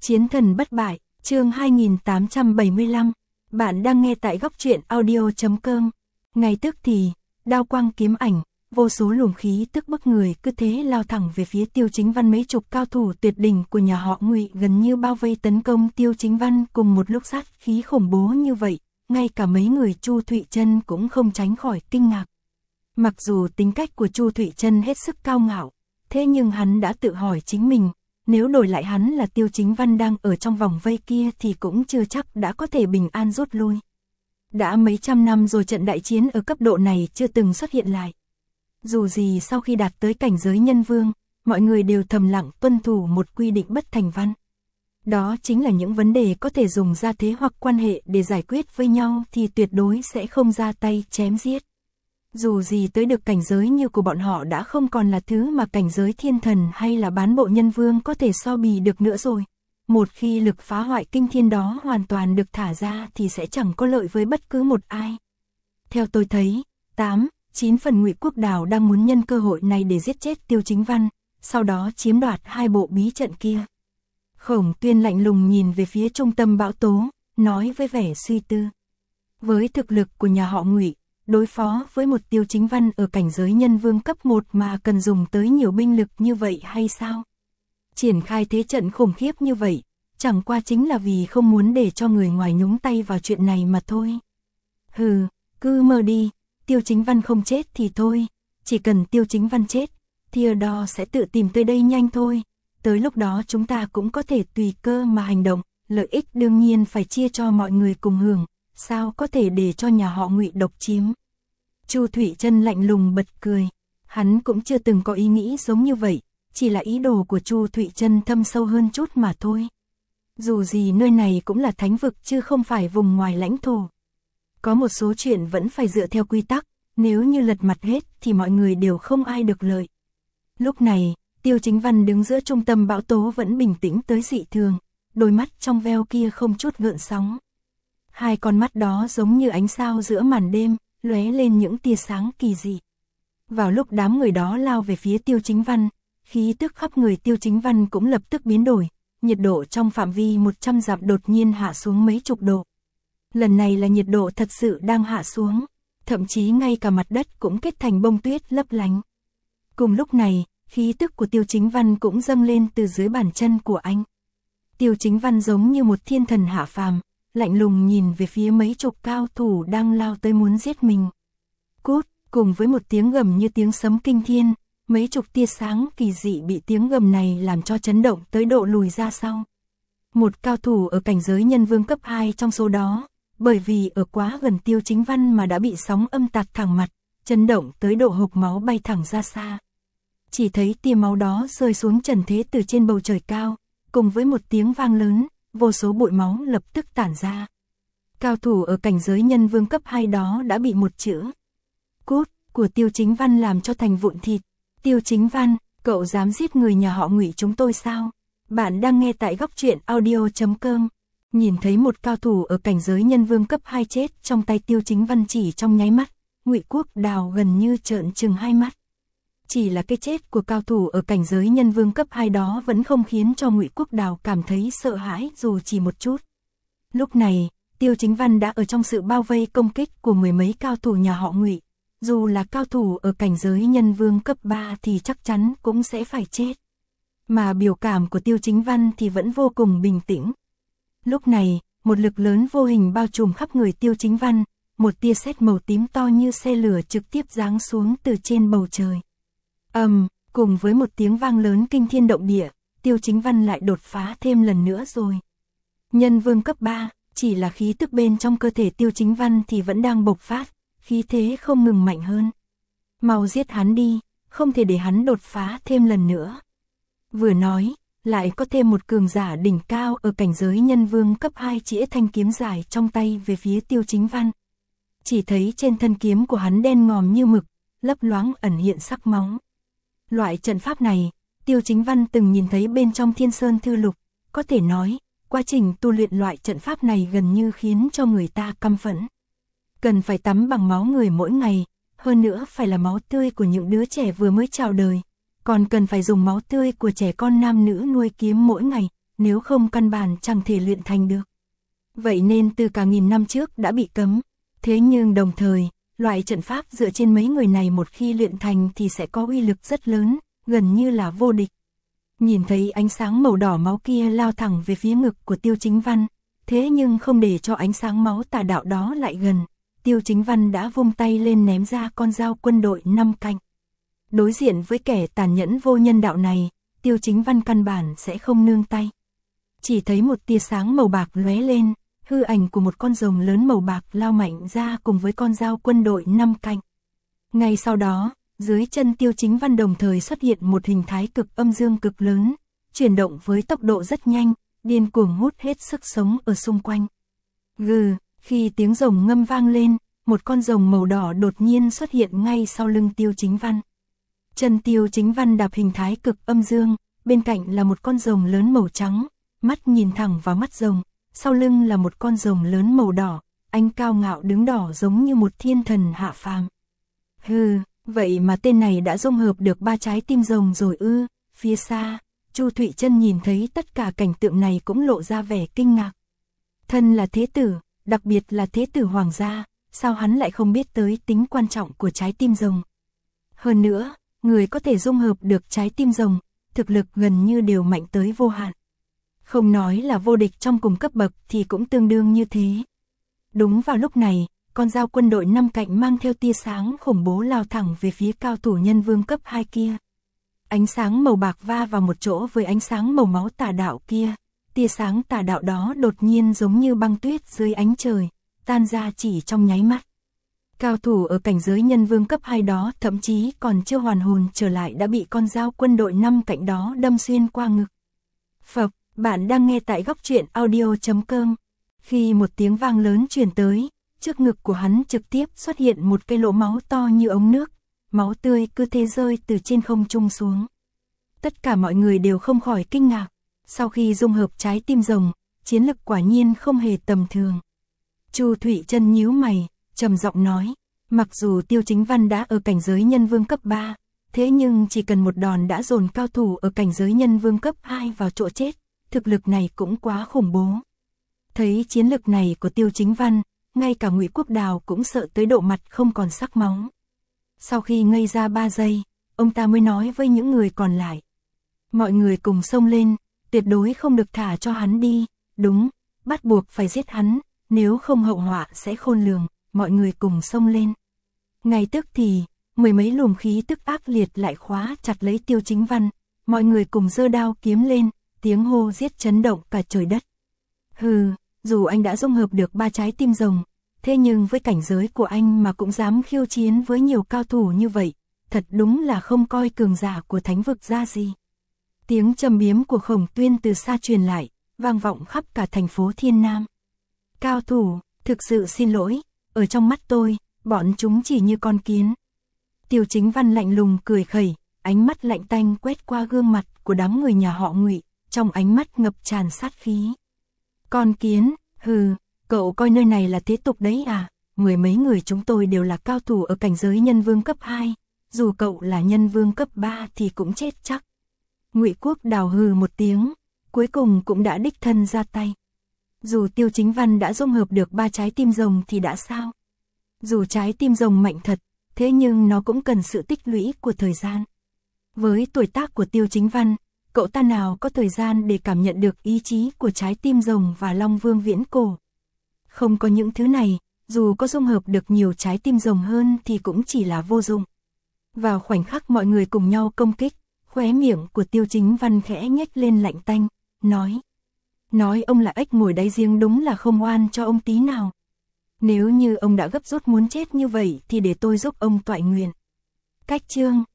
Chiến thần bất bại, chương 2875. Bạn đang nghe tại góc truyện audio.com. Ngay tức thì, đao quang kiếm ảnh, vô số luồng khí tức bức người cứ thế lao thẳng về phía Tiêu Chính Văn. Mấy chục cao thủ tuyệt đỉnh của nhà họ Ngụy gần như bao vây tấn công Tiêu Chính Văn cùng một lúc. Sát khí khủng bố như vậy, ngay cả mấy người Chu Thụy Trân cũng không tránh khỏi kinh ngạc. Mặc dù tính cách của Chu Thụy Trân hết sức cao ngạo, thế nhưng hắn đã tự hỏi chính mình, nếu đổi lại hắn là Tiêu Chính Văn đang ở trong vòng vây kia thì cũng chưa chắc đã có thể bình an rút lui. Đã mấy trăm năm rồi trận đại chiến ở cấp độ này chưa từng xuất hiện lại. Dù gì sau khi đạt tới cảnh giới nhân vương, mọi người đều thầm lặng tuân thủ một quy định bất thành văn. Đó chính là những vấn đề có thể dùng gia thế hoặc quan hệ để giải quyết với nhau thì tuyệt đối sẽ không ra tay chém giết. Dù gì tới được cảnh giới như của bọn họ đã không còn là thứ mà cảnh giới thiên thần hay là bán bộ nhân vương có thể so bì được nữa rồi. Một khi lực phá hoại kinh thiên đó hoàn toàn được thả ra thì sẽ chẳng có lợi với bất cứ một ai. Theo tôi thấy, 8-9 phần Ngụy Quốc Đào đang muốn nhân cơ hội này để giết chết Tiêu Chính Văn, sau đó chiếm đoạt hai bộ bí trận kia. Khổng Tuyên lạnh lùng nhìn về phía trung tâm bão tố, nói với vẻ suy tư. Với thực lực của nhà họ Ngụy, đối phó với một Tiêu Chính Văn ở cảnh giới nhân vương cấp 1 mà cần dùng tới nhiều binh lực như vậy hay sao? Triển khai thế trận khủng khiếp như vậy, chẳng qua chính là vì không muốn để cho người ngoài nhúng tay vào chuyện này mà thôi. Hừ, cứ mơ đi, Tiêu Chính Văn không chết thì thôi, chỉ cần Tiêu Chính Văn chết, Theodore sẽ tự tìm tới đây nhanh thôi. Tới lúc đó chúng ta cũng có thể tùy cơ mà hành động, lợi ích đương nhiên phải chia cho mọi người cùng hưởng, sao có thể để cho nhà họ Ngụy độc chiếm. Chu Thụy Trân lạnh lùng bật cười, hắn cũng chưa từng có ý nghĩ giống như vậy, chỉ là ý đồ của Chu Thụy Trân thâm sâu hơn chút mà thôi. Dù gì nơi này cũng là thánh vực chứ không phải vùng ngoài lãnh thổ. Có một số chuyện vẫn phải dựa theo quy tắc, nếu như lật mặt hết thì mọi người đều không ai được lợi. Lúc này, Tiêu Chính Văn đứng giữa trung tâm bão tố vẫn bình tĩnh tới dị thường, đôi mắt trong veo kia không chút gợn sóng. Hai con mắt đó giống như ánh sao giữa màn đêm, lóe lên những tia sáng kỳ dị. Vào lúc đám người đó lao về phía Tiêu Chính Văn, khí tức khắp người Tiêu Chính Văn cũng lập tức biến đổi, nhiệt độ trong phạm vi 100 dặm đột nhiên hạ xuống mấy chục độ. Lần này là nhiệt độ thật sự đang hạ xuống, thậm chí ngay cả mặt đất cũng kết thành bông tuyết lấp lánh. Cùng lúc này, khí tức của Tiêu Chính Văn cũng dâng lên từ dưới bàn chân của anh. Tiêu Chính Văn giống như một thiên thần hạ phàm, lạnh lùng nhìn về phía mấy chục cao thủ đang lao tới muốn giết mình. Cút, cùng với một tiếng gầm như tiếng sấm kinh thiên, mấy chục tia sáng kỳ dị bị tiếng gầm này làm cho chấn động tới độ lùi ra sau. Một cao thủ ở cảnh giới nhân vương cấp 2 trong số đó, bởi vì ở quá gần Tiêu Chính Văn mà đã bị sóng âm tạt thẳng mặt, chấn động tới độ hộc máu bay thẳng ra xa. Chỉ thấy tia máu đó rơi xuống trần thế từ trên bầu trời cao, cùng với một tiếng vang lớn, vô số bụi máu lập tức tản ra. Cao thủ ở cảnh giới nhân vương cấp 2 đó đã bị một chữ cút của Tiêu Chính Văn làm cho thành vụn thịt. Tiêu Chính Văn, cậu dám giết người nhà họ Ngụy chúng tôi sao? Bạn đang nghe tại góc truyện audio.com. Nhìn thấy một cao thủ ở cảnh giới nhân vương cấp 2 chết trong tay Tiêu Chính Văn chỉ trong nháy mắt, Ngụy Quốc Đào gần như trợn trừng hai mắt. Chỉ là cái chết của cao thủ ở cảnh giới nhân vương cấp 2 đó vẫn không khiến cho Ngụy Quốc Đào cảm thấy sợ hãi dù chỉ một chút. Lúc này, Tiêu Chính Văn đã ở trong sự bao vây công kích của mười mấy cao thủ nhà họ Ngụy. Dù là cao thủ ở cảnh giới nhân vương cấp 3 thì chắc chắn cũng sẽ phải chết. Mà biểu cảm của Tiêu Chính Văn thì vẫn vô cùng bình tĩnh. Lúc này, một lực lớn vô hình bao trùm khắp người Tiêu Chính Văn, một tia sét màu tím to như xe lửa trực tiếp giáng xuống từ trên bầu trời. Cùng với một tiếng vang lớn kinh thiên động địa, Tiêu Chính Văn lại đột phá thêm lần nữa rồi. Nhân vương cấp 3, chỉ là khí tức bên trong cơ thể Tiêu Chính Văn thì vẫn đang bộc phát, khí thế không ngừng mạnh hơn. Mau giết hắn đi, không thể để hắn đột phá thêm lần nữa. Vừa nói, lại có thêm một cường giả đỉnh cao ở cảnh giới nhân vương cấp 2 chĩa thanh kiếm dài trong tay về phía Tiêu Chính Văn. Chỉ thấy trên thân kiếm của hắn đen ngòm như mực, lấp loáng ẩn hiện sắc máu. Loại trận pháp này, Tiêu Chính Văn từng nhìn thấy bên trong Thiên Sơn Thư Lục, có thể nói, quá trình tu luyện loại trận pháp này gần như khiến cho người ta căm phẫn. Cần phải tắm bằng máu người mỗi ngày, hơn nữa phải là máu tươi của những đứa trẻ vừa mới chào đời, còn cần phải dùng máu tươi của trẻ con nam nữ nuôi kiếm mỗi ngày, nếu không căn bản chẳng thể luyện thành được. Vậy nên từ cả nghìn năm trước đã bị cấm, thế nhưng đồng thời, loại trận pháp dựa trên mấy người này một khi luyện thành thì sẽ có uy lực rất lớn, gần như là vô địch. Nhìn thấy ánh sáng màu đỏ máu kia lao thẳng về phía ngực của Tiêu Chính Văn, thế nhưng không để cho ánh sáng máu tà đạo đó lại gần, Tiêu Chính Văn đã vung tay lên ném ra con dao quân đội 5 cạnh. Đối diện với kẻ tàn nhẫn vô nhân đạo này, Tiêu Chính Văn căn bản sẽ không nương tay. Chỉ thấy một tia sáng màu bạc lóe lên, hư ảnh của một con rồng lớn màu bạc lao mạnh ra cùng với con dao quân đội 5 cạnh. Ngay sau đó, dưới chân Tiêu Chính Văn đồng thời xuất hiện một hình thái cực âm dương cực lớn, chuyển động với tốc độ rất nhanh, điên cuồng hút hết sức sống ở xung quanh. Gừ, khi tiếng rồng ngâm vang lên, một con rồng màu đỏ đột nhiên xuất hiện ngay sau lưng Tiêu Chính Văn. Chân Tiêu Chính Văn đạp hình thái cực âm dương, bên cạnh là một con rồng lớn màu trắng, mắt nhìn thẳng vào mắt rồng, sau lưng là một con rồng lớn màu đỏ, anh cao ngạo đứng đỏ giống như một thiên thần hạ phàm. Hừ, vậy mà tên này đã dung hợp được 3 trái tim rồng rồi ư? Phía xa, Chu Thụy Trân nhìn thấy tất cả cảnh tượng này cũng lộ ra vẻ kinh ngạc. Thân là thế tử, đặc biệt là thế tử hoàng gia, sao hắn lại không biết tới tính quan trọng của trái tim rồng? Hơn nữa, người có thể dung hợp được trái tim rồng, thực lực gần như đều mạnh tới vô hạn. Không nói là vô địch trong cùng cấp bậc thì cũng tương đương như thế. Đúng vào lúc này, con dao quân đội 5 cạnh mang theo tia sáng khủng bố lao thẳng về phía cao thủ nhân vương cấp 2 kia. Ánh sáng màu bạc va vào một chỗ với ánh sáng màu máu tà đạo kia. Tia sáng tà đạo đó đột nhiên giống như băng tuyết dưới ánh trời, tan ra chỉ trong nháy mắt. Cao thủ ở cảnh giới nhân vương cấp 2 đó thậm chí còn chưa hoàn hồn trở lại đã bị con dao quân đội 5 cạnh đó đâm xuyên qua ngực. Phập, bạn đang nghe tại góc truyện audio.com. Khi một tiếng vang lớn truyền tới, trước ngực của hắn trực tiếp xuất hiện một cái lỗ máu to như ống nước, máu tươi cứ thế rơi từ trên không trung xuống. Tất cả mọi người đều không khỏi kinh ngạc, sau khi dung hợp trái tim rồng, chiến lực quả nhiên không hề tầm thường. Chu Thụy Trân nhíu mày, trầm giọng nói, mặc dù Tiêu Chính Văn đã ở cảnh giới nhân vương cấp 3, thế nhưng chỉ cần một đòn đã dồn cao thủ ở cảnh giới nhân vương cấp 2 vào chỗ chết, thực lực này cũng quá khủng bố. Thấy chiến lực này của Tiêu Chính Văn, ngay cả Ngụy Quốc Đào cũng sợ tới độ mặt không còn sắc máu. Sau khi ngây ra 3 giây, ông ta mới nói với những người còn lại. Mọi người cùng xông lên, tuyệt đối không được thả cho hắn đi, đúng, bắt buộc phải giết hắn, nếu không hậu họa sẽ khôn lường, mọi người cùng xông lên. Ngay tức thì, mười mấy luồng khí tức ác liệt lại khóa chặt lấy Tiêu Chính Văn, mọi người cùng giơ đao kiếm lên, tiếng hô giết chấn động cả trời đất. Hừ, dù anh đã dung hợp được 3 trái tim rồng, thế nhưng với cảnh giới của anh mà cũng dám khiêu chiến với nhiều cao thủ như vậy, thật đúng là không coi cường giả của thánh vực ra gì. Tiếng trầm biếm của Khổng Tuyên từ xa truyền lại, vang vọng khắp cả thành phố Thiên Nam. Cao thủ, thực sự xin lỗi, ở trong mắt tôi, bọn chúng chỉ như con kiến. Tiêu Chính Văn lạnh lùng cười khẩy, ánh mắt lạnh tanh quét qua gương mặt của đám người nhà họ Ngụy, trong ánh mắt ngập tràn sát khí. Con kiến, hừ, cậu coi nơi này là thế tục đấy à? Mười mấy người chúng tôi đều là cao thủ ở cảnh giới nhân vương cấp 2, dù cậu là nhân vương cấp 3 thì cũng chết chắc. Ngụy Quốc Đào hừ một tiếng, cuối cùng cũng đã đích thân ra tay. Dù Tiêu Chính Văn đã dung hợp được 3 trái tim rồng thì đã sao? Dù trái tim rồng mạnh thật, thế nhưng nó cũng cần sự tích lũy của thời gian. Với tuổi tác của Tiêu Chính Văn, cậu ta nào có thời gian để cảm nhận được ý chí của trái tim rồng và Long Vương viễn cổ. Không có những thứ này, dù có dung hợp được nhiều trái tim rồng hơn thì cũng chỉ là vô dụng. Vào khoảnh khắc mọi người cùng nhau công kích, khóe miệng của Tiêu Chính Văn khẽ nhếch lên lạnh tanh, nói ông là ếch ngồi đáy giếng đúng là không oan cho ông tí nào. Nếu như ông đã gấp rút muốn chết như vậy thì để tôi giúp ông toại nguyện. Cách chương